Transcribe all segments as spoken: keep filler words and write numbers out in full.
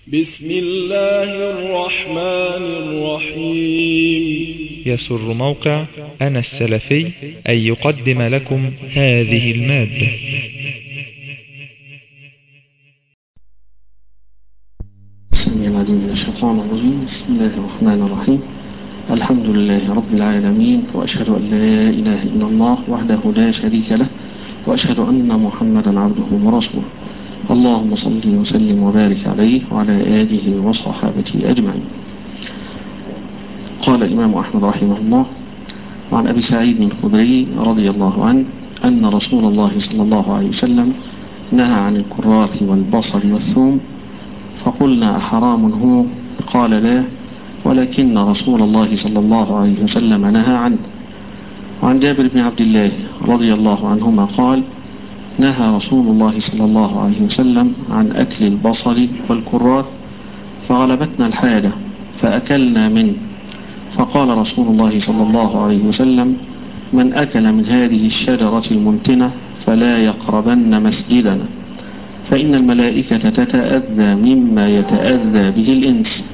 بسم الله الرحمن الرحيم. يسر موقع أنا السلفي أن يقدم لكم هذه المادة. السميع العليم من الشيطان الرجيم. بسم الله الرحمن الرحيم. الحمد لله رب العالمين، وأشهد أن لا إله إلا الله وحده لا شريك له، وأشهد أن محمدا عبده ورسوله. اللهم صل وسلم وبارك عليه وعلى آله وصحابته أجمعين. قال الإمام أحمد رحمه الله: وعن أبي سعيد الخدري رضي الله عنه أن رسول الله صلى الله عليه وسلم نهى عن الكراث والبصل والثوم، فقلنا أحرام هو؟ قال لا، ولكن رسول الله صلى الله عليه وسلم نهى عنه. وعن جابر بن عبد الله رضي الله عنهما قال: نهى رسول الله صلى الله عليه وسلم عن أكل البصل والكراث، فغلبتنا الحاجة فأكلنا منه، فقال رسول الله صلى الله عليه وسلم: من أكل من هذه الشجرة المنتنة فلا يقربن مسجدنا، فإن الملائكة تتأذى مما يتأذى به الإنس.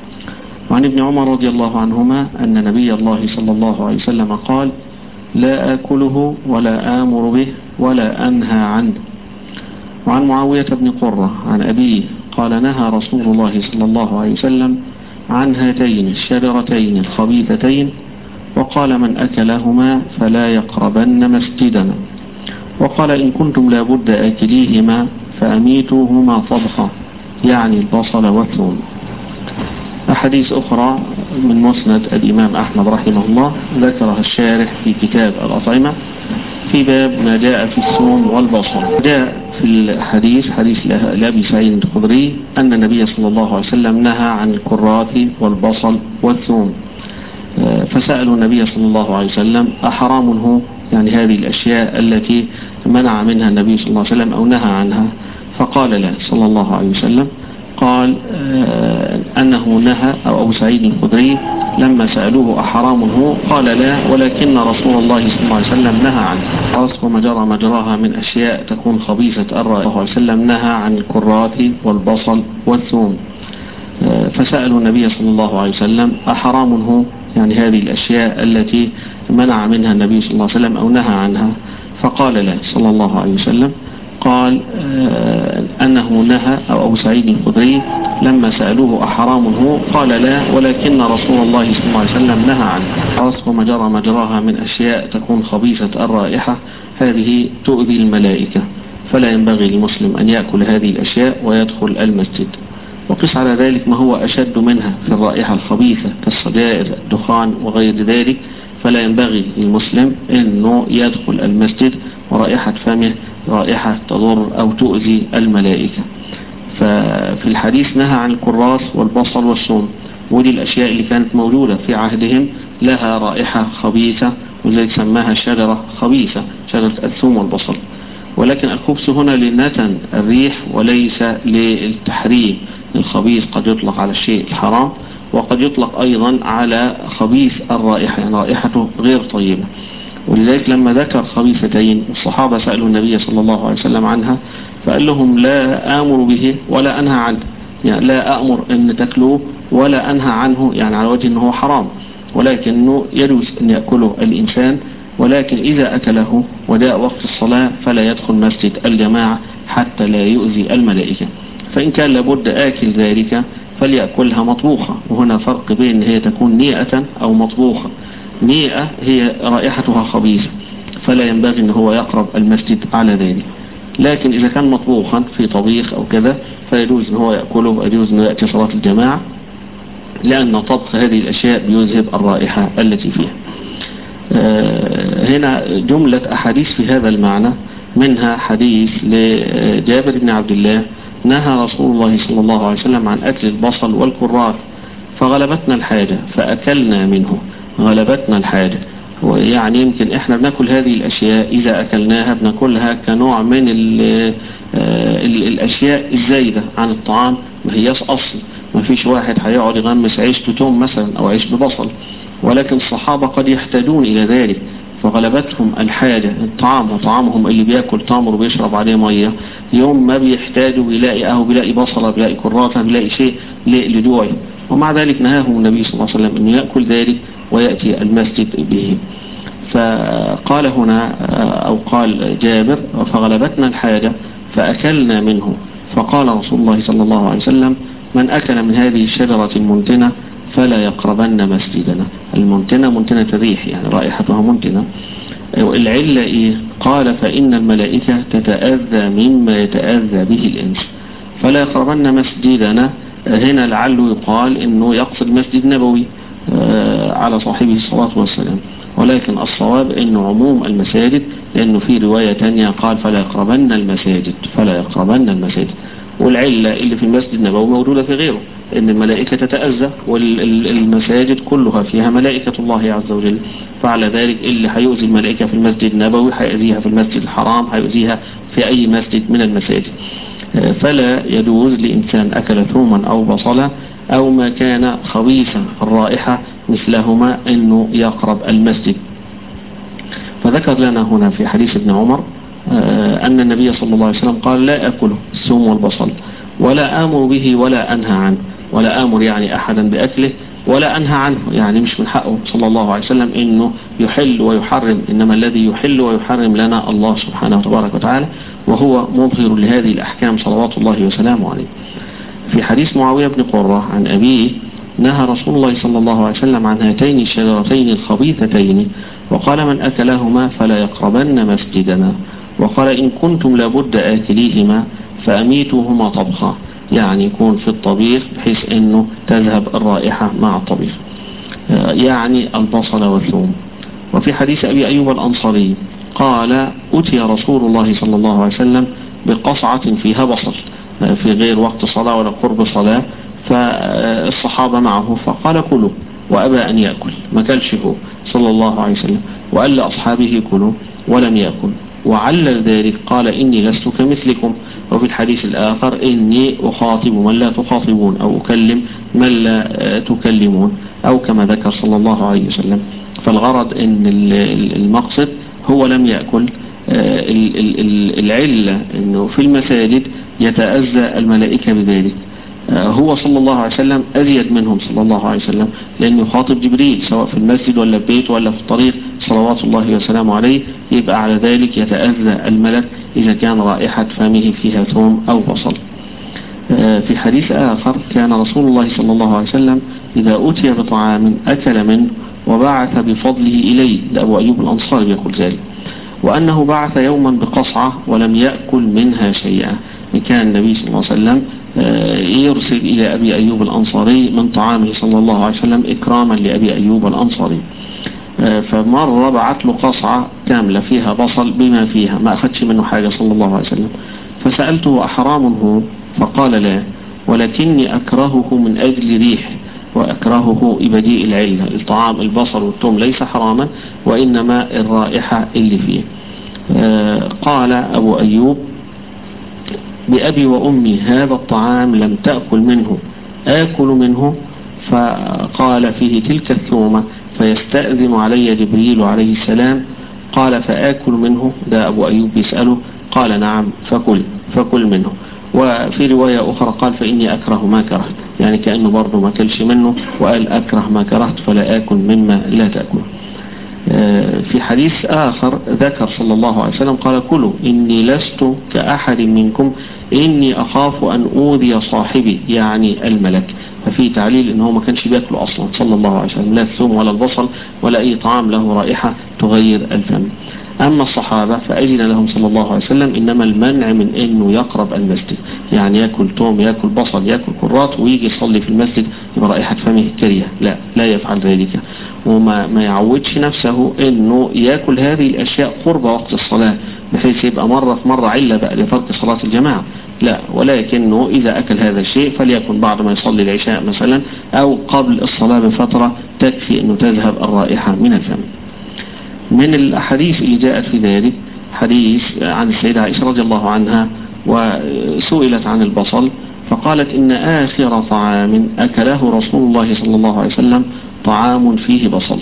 وعن ابن عمر رضي الله عنهما أن نبي الله صلى الله عليه وسلم قال: لا آكله ولا آمر به ولا أنهى عنه. وعن معاوية بن قرة عن أبيه قال: نهى رسول الله صلى الله عليه وسلم عن هاتين الشجرتين الخبيثتين، وقال: من أكلهما فلا يقربن مسجدنا. وقال: إن كنتم لابد آكليهما فأميتوهما طبخا، يعني البصل والثوم. أحاديث أخرى من مسند الإمام أحمد رحمه الله ذكرها الشارح في كتاب الأطعمة في باب ما جاء في الثوم والبصل. جاء في الحديث حديث لأبي سعيد الخدري أن النبي صلى الله عليه وسلم نهى عن الكراث والبصل والثوم، فسألوا النبي صلى الله عليه وسلم: أحرام هو؟ يعني هذه الأشياء التي منع منها النبي صلى الله عليه وسلم أو نهى عنها، فقال لا صلى الله عليه وسلم. قال آه أنه نهى، أو أبو سعيد الخدري لما سألوه أحرام هو؟ قال لا، ولكن رسول الله صلى الله عليه وسلم نهى عنه. وما جرى مجراها من أشياء تكون خبيثة الرائحة. صلى الله عليه وسلم نهى عن الكراث والبصل والثوم، آه فسألوا النبي صلى الله عليه وسلم: أحرام هو؟ يعني هذه الأشياء التي منع منها النبي صلى الله عليه وسلم أو نهى عنها، فقال لا صلى الله عليه وسلم. قال آه أنه نهى، أو أبو سعيد الخدري لما سألوه أحرام هو؟ قال لا، ولكن رسول الله صلى الله عليه وسلم نهى عنه. وما جرى مجراها من أشياء تكون خبيثة الرائحة، هذه تؤذي الملائكة، فلا ينبغي للمسلم أن يأكل هذه الأشياء ويدخل المسجد. وقس على ذلك ما هو أشد منها في الرائحة الخبيثة كالسجائر، الدخان وغير ذلك، فلا ينبغي للمسلم أنه يدخل المسجد ورائحة فمه رائحة تضر أو تؤذي الملائكة. ففي الحديث نهى عن الكراث والبصل والثوم، ودي الأشياء اللي كانت موجودة في عهدهم لها رائحة خبيثة، ولذلك سماها شجرة خبيثة، شجرة الثوم والبصل. ولكن الخبث هنا لنتن الريح وليس للتحريم. الخبيث قد يطلق على الشيء الحرام، وقد يطلق أيضا على خبيث الرائحة، يعني رائحته غير طيبة. ولذلك لما ذكر خبيثتين الصحابة سألوا النبي صلى الله عليه وسلم عنها، فقال لهم: لا آمر به ولا أنهى عنه، يعني لا أأمر أن تأكلوه ولا أنهى عنه، يعني على وجه أنه حرام، ولكنه يجوز أن يأكله الإنسان، ولكن إذا أكله وجاء وقت الصلاة فلا يدخل مسجد الجماعة حتى لا يؤذي الملائكة. فإن كان لابد آكل ذلك فليأكلها مطبوخة، وهنا فرق بين هي تكون نيئة أو مطبوخة. نيئة هي رائحتها خبيثة، فلا ينبغي أن هو يقرب المسجد على ذلك. لكن إذا كان مطبوخا في طبيخ أو كذا فيجوز أن هو يأكله، ويجوز أن يأتي صلاة الجماعة، لأن طبخ هذه الأشياء بيذهب الرائحة التي فيها. هنا جملة أحاديث في هذا المعنى، منها حديث لجابر بن عبد الله: نهى رسول الله صلى الله عليه وسلم عن أكل البصل والكراث، فغلبتنا الحاجة فأكلنا منه. غلبتنا الحاجة، ويعني يمكن احنا بناكل هذه الأشياء، إذا أكلناها بناكلها كنوع من ال ال الأشياء الزايدة عن الطعام، ما هياش أصل. ما فيش واحد هيقعد يغمس عيش بتوم مثلا أو عيش ببصل، ولكن الصحابة قد يحتاجون إلى ذلك، فغلبتهم الحاجة الطعام وطعامهم اللي بياكل تمر وبيشرب عليه مية، يوم ما بيحتاجوا بيلاقي اهو بيلاقي بصلة بيلاقي كراتة بيلاقي شيء لجوعه، ومع ذلك نهاهم النبي صلى الله عليه وسلم انه يأكل ذلك ويأتي المسجد به. فقال هنا او قال جابر فغلبتنا الحاجة فأكلنا منه، فقال رسول الله صلى الله عليه وسلم من أكل من هذه الشجرة المنتنة فلا يقربن مسجدنا. المنتنة منتنة الريح يعني رائحتها منتنة. العلة إيه؟ قال فإن الملائكة تتأذى مما يتأذى به الإنس فلا يقربن مسجدنا. هنا لعله يقال إنه يقصد مسجد نبوي على صاحبه الصلاة والسلام، ولكن الصواب إنه عموم المساجد، لأنه في رواية تانية قال فلا يقربن المساجد فلا يقربن المساجد. والعلة اللي في المسجد النبوي موجودة في غيره، إن الملائكة تتأذى والمساجد كلها فيها ملائكة الله عز وجل، فعلى ذلك اللي هيؤذي الملائكة في المسجد النبوي هيؤذيها في المسجد الحرام، هيؤذيها في أي مسجد من المساجد. فلا يجوز لإنسان أكل ثوما أو بصلا أو ما كان خبيثا الرائحة مثلهما أنه يقرب المسجد. فذكر لنا هنا في حديث ابن عمر أن النبي صلى الله عليه وسلم قال لا أكله الثوم والبصل ولا آمر به ولا أنهى عنه، ولا آمر يعني أحدا بأكله ولا أنهى عنه، يعني مش من حقه صلى الله عليه وسلم إنه يحل ويحرم، إنما الذي يحل ويحرم لنا الله سبحانه وتبارك وتعالى، وهو مظهر لهذه الأحكام صلوات الله وسلامه عليه. في حديث معاوية بن قرة عن أبيه نهى رسول الله صلى الله عليه وسلم عن هاتين الشجرتين الخبيثتين وقال من أكلهما فلا يقربن مسجدنا، وقال إن كنتم لابد آكليهما فأميتوهما طبخا، يعني يكون في الطبيخ بحيث أنه تذهب الرائحة مع الطبيخ، يعني البصل والثوم. وفي حديث أبي أيوب الأنصاري قال أتي رسول الله صلى الله عليه وسلم بقصعة فيها بصل في غير وقت صلاة ولا قرب صلاة، فالصحابة معه فقال كلوا، وأبى أن يأكل، ما كلش هو صلى الله عليه وسلم، وقال لأصحابه كلوا ولم يأكل، وعلل ذلك قال إني لست كمثلكم. وفي الحديث الآخر إني أخاطب من لا تخاطبون أو أكلم من لا تكلمون، أو كما ذكر صلى الله عليه وسلم. فالغرض إن المقصد هو لم يأكل. العلة إنه في المساجد يتأذى الملائكة بذلك، هو صلى الله عليه وسلم أزيد منهم صلى الله عليه وسلم، لأنه يخاطب جبريل سواء في المسجد ولا في بيت ولا في الطريق صلوات الله وسلامه عليه، يبقى على ذلك يتأذى الملك إذا كان رائحة فمه فيها ثوم أو بصل. في حديث آخر كان رسول الله صلى الله عليه وسلم إذا أتي بطعام أكل منه وبعث بفضله إليه، لأبو أيوب الأنصاري يقول ذلك، وأنه بعث يوما بقصعة ولم يأكل منها شيئا. كان النبي صلى الله عليه وسلم يرسل إلى أبي أيوب الأنصاري من طعامه صلى الله عليه وسلم إكراما لأبي أيوب الأنصاري، فمرة بعت له قصعة كاملة فيها بصل بما فيها، ما أخذش منه حاجة صلى الله عليه وسلم، فسألته أحرام هو؟ فقال لا، ولكني أكرهه من أجل ريح وأكرهه إبديء العلة. الطعام البصل والثوم ليس حراما، وإنما الرائحة اللي فيه. قال أبو أيوب بأبي وأمي هذا الطعام لم تأكل منه آكل منه، فقال فيه تلك الثومة فيستأذن علي جبريل عليه السلام، قال فآكل منه، ده أبو أيوب بيسأله، قال نعم فكل فكل منه. وفي رواية أخرى قال فإني أكره ما كرهت، يعني كأنه برضه ما كلش منه وقال أكره ما كرهت فلا آكل مما لا تأكل. في حديث آخر ذكر صلى الله عليه وسلم قال كلوا إني لست كأحد منكم إني أخاف أن أوذي صاحبي، يعني الملك. ففي تعليل إنه ما كانش بيأكل أصلا صلى الله عليه وسلم، لا الثوم ولا البصل ولا أي طعام له رائحة تغير الفم. أما الصحابة فأذن لهم صلى الله عليه وسلم إنما المنع من إنه يقرب المسجد، يعني يأكل توم يأكل بصل يأكل كرات ويجي يصلي في المسجد برائحة فمه كريهة، لا لا يفعل ذلك، وما ما يعودش نفسه إنه يأكل هذه الأشياء قرب وقت الصلاة بحيث يبقى مرة في مرة علة بقى لترك صلاة الجماعة، لا، ولكنه إذا أكل هذا الشيء فليكن بعد ما يصلي العشاء مثلا أو قبل الصلاة بفترة تكفي إنه تذهب الرائحة من الفم. من الأحاديث اللي جاءت في ذلك حديث عن السيدة عائشة رضي الله عنها، وسئلت عن البصل فقالت إن آخر طعام أكله رسول الله صلى الله عليه وسلم طعام فيه بصل،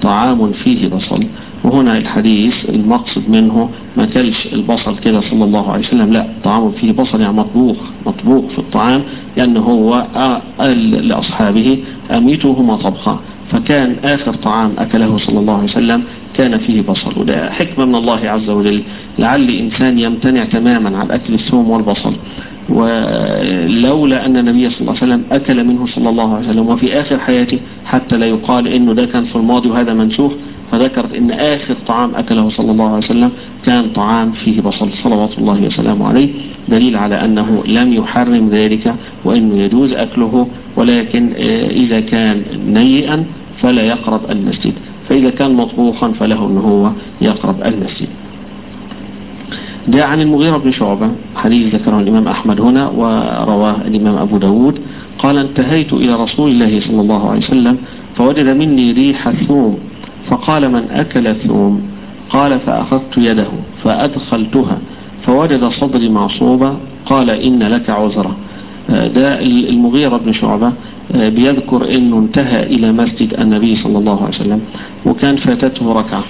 طعام فيه بصل. وهنا الحديث المقصد منه ما كلش البصل كده صلى الله عليه وسلم، لا، طعام فيه بصل يعني مطبوخ مطبوخ في الطعام، لأنه هو قال لأصحابه أميتهما طبخا، فكان آخر طعام أكله صلى الله عليه وسلم كان فيه بصل. وده حكمة من الله عز وجل، لعل إنسان يمتنع تماما عن أكل الثوم والبصل، ولولا أن النبي صلى الله عليه وسلم أكل منه صلى الله عليه وسلم وفي آخر حياته، حتى لا يقال إنه ده كان في الماضي وهذا منسوخ، فذكرت إن آخر طعام أكله صلى الله عليه وسلم كان طعام فيه بصل صلوات الله وسلامه عليه، دليل على أنه لم يحرم ذلك وإنه يجوز أكله، ولكن إذا كان نيئا فلا يقرب المسجد، فإذا كان مطبوخا فله أنه هو يقرب المسجد. جاء عن المغيرة بن شعبة حديث ذكره الإمام أحمد هنا ورواه الإمام أبو داود قال: انتهيت إلى رسول الله صلى الله عليه وسلم فوجد مني ريح الثوم فقال: من أكل الثوم؟ قال: فأخذت يده فأدخلتها فوجد صدري معصوبة قال: إن لك عذرا. ده المغيرة بن شعبة بيذكر أنه انتهى إلى مسجد النبي صلى الله عليه وسلم وكان فاتته ركعة،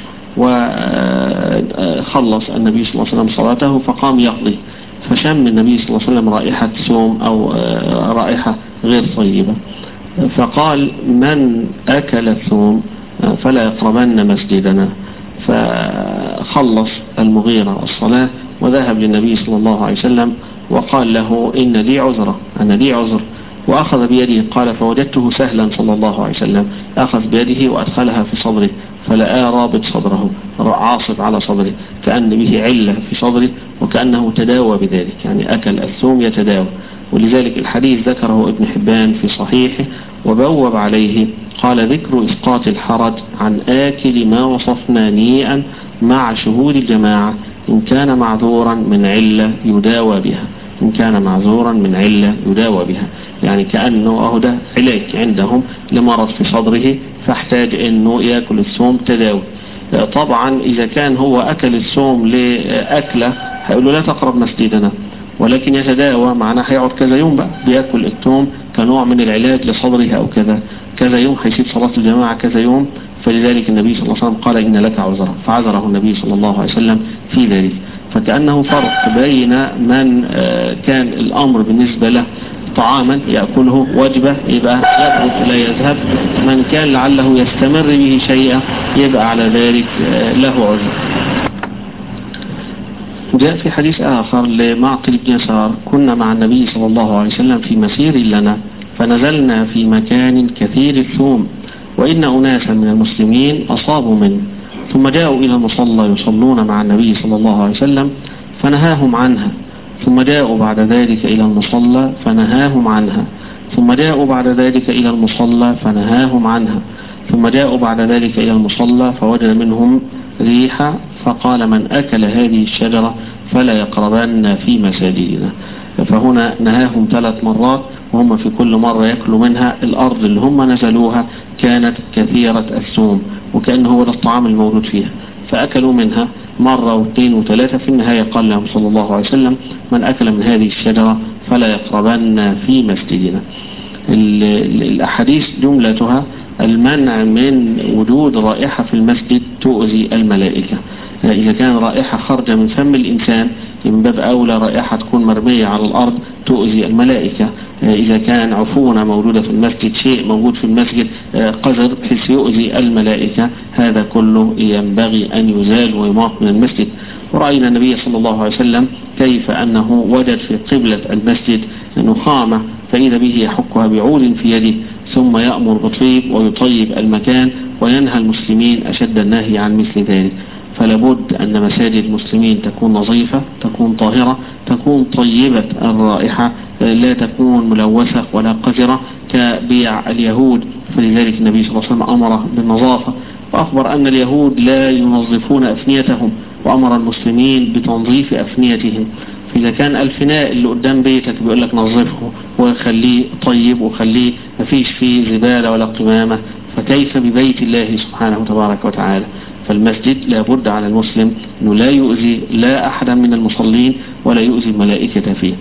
وخلص النبي صلى الله عليه وسلم صلاته فقام يقضي، فشم النبي صلى الله عليه وسلم رائحة ثوم أو رائحة غير طيبة، فقال: من أكل الثوم فلا يقربن مسجدنا. فخلص المغيرة الصلاة وذهب للنبي صلى الله عليه وسلم وقال له: إن لي عذرا، أنا لي عذر، وأخذ بيده. قال: فوجدته سهلا صلى الله عليه وسلم، أخذ بيده وأدخلها في صدره فلقى رابط صدره عاصب على صدره كأن به علة في صدره وكأنه تداوى بذلك، يعني أكل الثوم يتداوى. ولذلك الحديث ذكره ابن حبان في صحيحه وبوب عليه، قال: ذكر إسقاط الحرج عن آكل ما وصفنا نيئا مع شهود الجماعة إن كان معذورا من علة يداوى بها، إن كان معذورا من علة يداوى بها، يعني كأنه أهو ده علاج عندهم لمرض في صدره فاحتاج أنه يأكل الثوم تداوي. طبعا إذا كان هو أكل الثوم لأكله هيقول له لا تقرب مسجدنا، ولكن يتداوى معنا هيقعد كذا يوم بقى بيأكل الثوم كنوع من العلاج لصدره أو كذا كذا يوم، هيسيب صلاة الجماعة كذا يوم، فلذلك النبي صلى الله عليه وسلم قال: إن لك عذرا، فعذره النبي صلى الله عليه وسلم في ذلك. فكأنه فرق بين من كان الأمر بالنسبة له طعاما يأكله وجبة يبقى يترك لا يذهب، من كان لعله يستمر به شيئا يبقى على ذلك له عذر. جاء في حديث آخر لمعقل بن يسار: كنا مع النبي صلى الله عليه وسلم في مسير لنا فنزلنا في مكان كثير الثوم وإن أناسا من المسلمين أصابوا منه، ثم جاءوا إلى المصلى يصلون مع النبي صلى الله عليه وسلم فنهاهم عنها، ثم جاءوا بعد ذلك إلى المصلى فنهاهم عنها، ثم جاءوا بعد ذلك إلى المصلى فنهاهم عنها، ثم جاءوا بعد ذلك إلى المصلى فوجد منهم ريحة فقال: من أكل هذه الشجرة فلا يقربن في مساجدنا. فهنا نهاهم ثلاث مرات، وهم في كل مرة يأكلوا منها. الأرض اللي هم نزلوها كانت كثيرة الثوم وكأنه هو الطعام الموجود فيها، فأكلوا منها مرة واثنين وثلاثة، في النهاية قال لهم صلى الله عليه وسلم: من أكل من هذه الشجرة فلا يقربن في مسجدنا. الأحاديث جملتها المنع من وجود رائحة في المسجد تؤذي الملائكة. إذا كان رائحة خارجة من فم الإنسان من باب أولى رائحة تكون مرمية على الأرض تؤذي الملائكة. إذا كان عفونة موجودة في المسجد، شيء موجود في المسجد قذر بحيث يؤذي الملائكة، هذا كله ينبغي أن يزال ويماط من المسجد. ورأينا النبي صلى الله عليه وسلم كيف أنه وجد في قبلة المسجد نخامة فإذا به يحكها بعود في يده، ثم يأمر بطيب ويطيب المكان وينهى المسلمين أشد النهي عن مثل ذلك. فلابد أن مساجد المسلمين تكون نظيفة، تكون طاهرة، تكون طيبة الرائحة، لا تكون ملوثة ولا قذرة كبيع اليهود. فلذلك النبي صلى الله عليه وسلم أمر بالنظافة، وأخبر أن اليهود لا ينظفون أفنيتهم، وأمر المسلمين بتنظيف أفنيتهم. فإذا كان الفناء اللي قدام بيتك بيقول لك نظفه وخليه طيب وخليه مفيش فيه زبالة ولا قمامة، فكيف ببيت الله سبحانه تبارك وتعالى؟ فالمسجد لابد على المسلم أنه لا يؤذي لا أحدا من المصلين ولا يؤذي الملائكة فيه.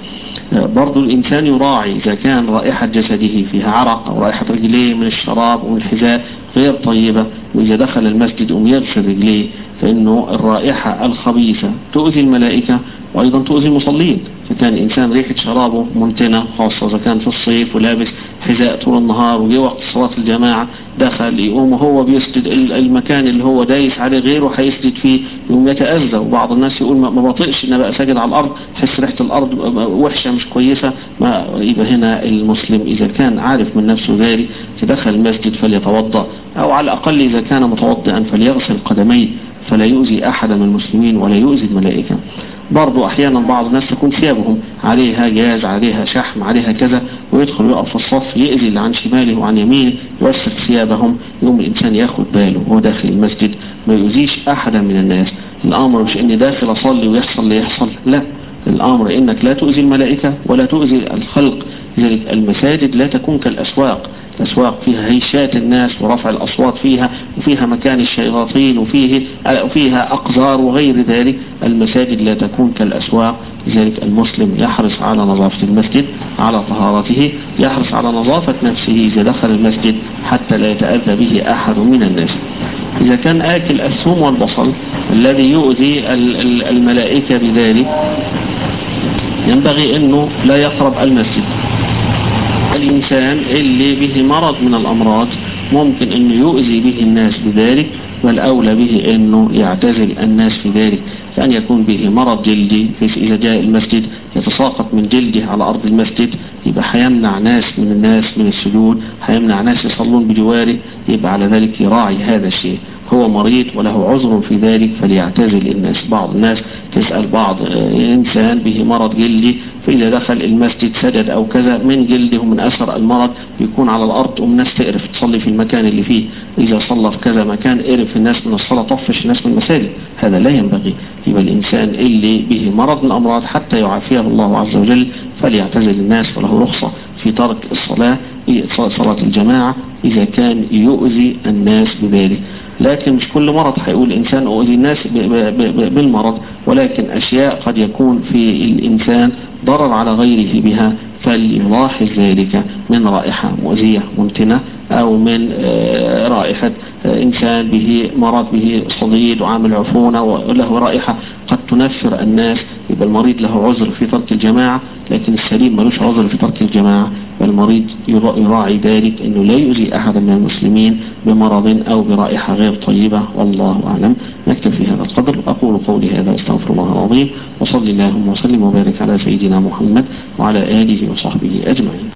برضو الإنسان يراعي إذا كان رائحة جسده فيها عرق أو رائحة رجليه من الشراب أو الحذاء غير طيبة، وإذا دخل المسجد أم يغسل رجليه، فإنه الرائحة الخبيثة تؤذي الملائكة وأيضا تؤذي المصلين. فكان الإنسان ريحة شرابه منتنة، خاصة إذا كان في الصيف ولابس حذاء طول النهار وجي وقت صلاة الجماعة دخل يقوم وهو بيسجد المكان اللي هو دايس عليه غيره هيسجد فيه يقوم يتأذى. وبعض الناس يقول ما بطيقش إن بقى ساجد على الأرض، حس ريحة الأرض وحشة مش كويسة. ما يبقى هنا المسلم إذا كان عارف من نفسه ذلك تدخل المسجد فليتوضأ، أو على الأقل إذا كان متوضئا فليغسل قدميه فلا يؤذي أحد من المسلمين ولا يؤذي الملائكة. برضو أحيانا بعض الناس تكون ثيابهم عليها جاز، عليها شحم، عليها كذا، ويدخل يقف في الصف يأذي اللي عن شماله وعن يمينه يوسخ ثيابهم. يوم الإنسان ياخد باله وهو داخل المسجد ما يؤذيش أحدا من الناس. الأمر مش إني داخل أصلي ويحصل اللي يحصل، لا، الأمر إنك لا تؤذي الملائكة ولا تؤذي الخلق. لذلك المساجد لا تكون كالأسواق، الأسواق فيها هيشات الناس ورفع الأصوات فيها، وفيها مكان الشياطين، وفيه وفيها أقذار وغير ذلك. المساجد لا تكون كالأسواق. لذلك المسلم يحرص على نظافة المسجد، على طهارته، يحرص على نظافة نفسه إذا دخل المسجد حتى لا يتأذى به أحد من الناس. إذا كان آكل الثوم والبصل الذي يؤذي الملائكة بذلك ينبغي أنه لا يقرب المسجد. الإنسان اللي به مرض من الأمراض ممكن أنه يؤذي به الناس بذلك، والأولى به أنه يعتزل الناس في ذلك. كأن يكون به مرض جلدي، إذا جاء المسجد يتساقط من جلده على أرض المسجد، يبقى حيمنع ناس من الناس من السجود، حيمنع ناس يصلون بجواره، يبقى على ذلك يراعي هذا الشيء. هو مريض وله عذر في ذلك فليعتزل الناس. بعض الناس تسأل بعض إنسان به مرض جلدي، فإذا دخل المسجد سجد أو كذا من جلده من أثر المرض يكون على الأرض والناس تقرف تصلي في المكان اللي فيه. إذا صلى في كذا مكان قرف الناس من الصلاة، طفش الناس من المساجد، هذا لا ينبغي. يبقى الإنسان اللي به مرض من الأمراض حتى يعافيه الله عز وجل فليعتزل الناس، وله رخصة في ترك الصلاة صلاة الجماعة إذا كان يؤذي الناس بذلك. لكن مش كل مرض هيقول الإنسان أؤذي الناس بالمرض، ولكن أشياء قد يكون في الإنسان ضرر على غيره بها فليلاحظ ذلك من رائحة مؤذية منتنة، أو من رائحة إنسان به مرض به صديد وعامل عفونة وله رائحة قد تنفر الناس. يبقى المريض له عذر في ترك الجماعة، لكن السليم ملوش عذر في ترك الجماعة. فالمريض يراعي ذلك أنه لا يؤذي أحد من المسلمين بمرض أو برائحة غير طيبة. والله أعلم. نكتفي هذا القدر. أقول قولي هذا واستغفر الله العظيم، وصلي اللهم وسلم وبارك على سيدنا محمد وعلى آله وصحبه أجمعين.